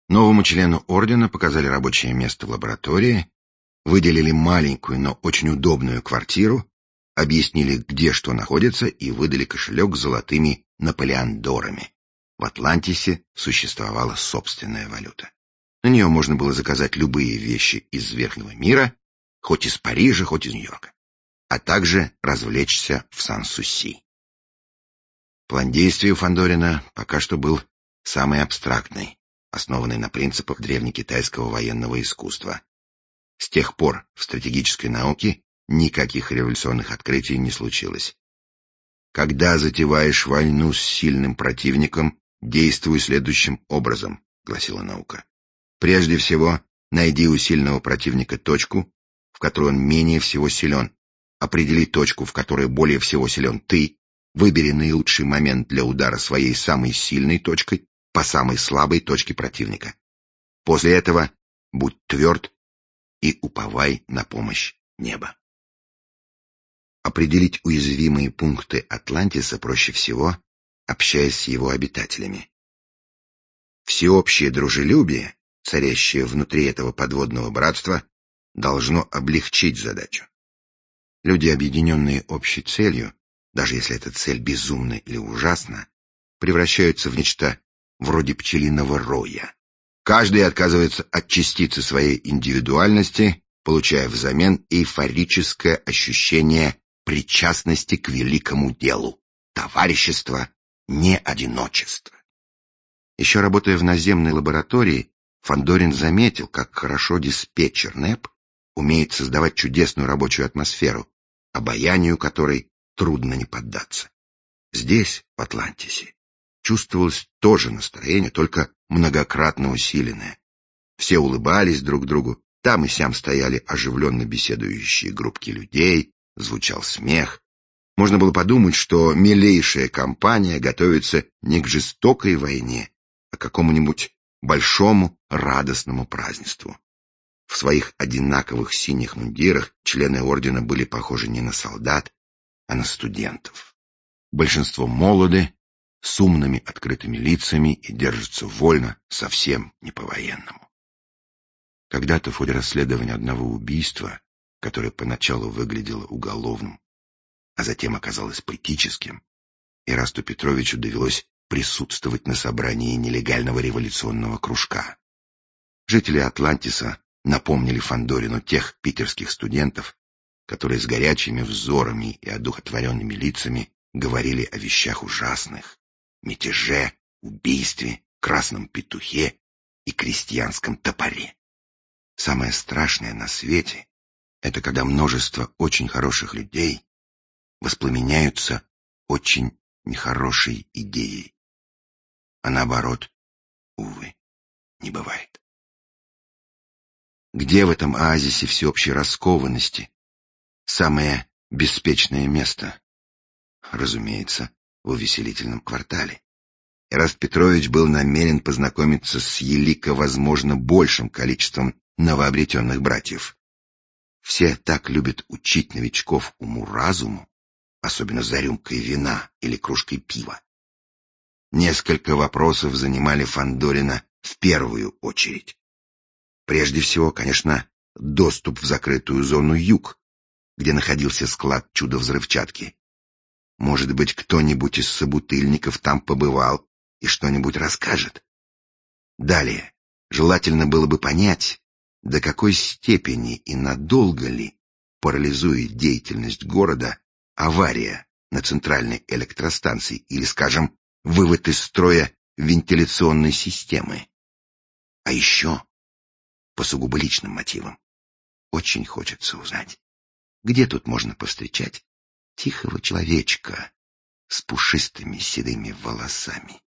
Новому члену ордена показали рабочее место в лаборатории, выделили маленькую, но очень удобную квартиру, объяснили, где что находится, и выдали кошелек с золотыми наполеондорами. В Атлантисе существовала собственная валюта. На нее можно было заказать любые вещи из верхнего мира, хоть из Парижа, хоть из Нью-Йорка, а также развлечься в Сан-Суси. План действий у Фандорина пока что был самый абстрактный, основанный на принципах древнекитайского военного искусства. С тех пор в стратегической науке никаких революционных открытий не случилось. «Когда затеваешь войну с сильным противником, действуй следующим образом», — гласила наука. «Прежде всего, найди у сильного противника точку, в которой он менее всего силен. Определи точку, в которой более всего силен ты. Выбери наилучший момент для удара своей самой сильной точкой по самой слабой точке противника. После этого будь тверд и уповай на помощь неба». Определить уязвимые пункты Атлантиса проще всего, общаясь с его обитателями. Всеобщее дружелюбие, царящее внутри этого подводного братства, должно облегчить задачу. Люди, объединенные общей целью, даже если эта цель безумна или ужасна, превращаются в нечто вроде пчелиного роя. Каждый отказывается от частицы своей индивидуальности, получая взамен эйфорическое ощущение причастности к великому делу, товарищества, не одиночества. Еще работая в наземной лаборатории, Фандорин заметил, как хорошо диспетчер НЭП умеет создавать чудесную рабочую атмосферу, обаянию которой трудно не поддаться. Здесь, в Атлантисе, чувствовалось то же настроение, только многократно усиленное. Все улыбались друг другу, там и сям стояли оживленно беседующие группки людей, звучал смех. Можно было подумать, что милейшая компания готовится не к жестокой войне, а к какому-нибудь большому радостному празднеству. В своих одинаковых синих мундирах члены ордена были похожи не на солдат, а на студентов. Большинство молоды, с умными открытыми лицами и держатся вольно, совсем не по-военному. Когда-то в ходе расследования одного убийства, которое поначалу выглядело уголовным, а затем оказалось политическим, Ирасту Петровичу довелось присутствовать на собрании нелегального революционного кружка. Жители Атлантиса напомнили Фандорину тех питерских студентов, которые с горячими взорами и одухотворенными лицами говорили о вещах ужасных: мятеже, убийстве, красном петухе и крестьянском топоре. Самое страшное на свете — это когда множество очень хороших людей воспламеняются очень нехорошей идеей. А наоборот, увы, не бывает. Где в этом оазисе всеобщей раскованности самое беспечное место? Разумеется, в увеселительном квартале. Ираст Петрович был намерен познакомиться с елико возможно большим количеством новообретенных братьев. Все так любят учить новичков уму-разуму, особенно за рюмкой вина или кружкой пива. Несколько вопросов занимали Фандорина в первую очередь. Прежде всего, конечно, доступ в закрытую зону Юг, где находился склад чудо-взрывчатки. Может быть, кто-нибудь из собутыльников там побывал и что-нибудь расскажет. Далее, желательно было бы понять, до какой степени и надолго ли парализует деятельность города авария на центральной электростанции или, скажем, вывод из строя вентиляционной системы. А еще, по сугубо личным мотивам, очень хочется узнать, где тут можно повстречать тихого человечка с пушистыми седыми волосами.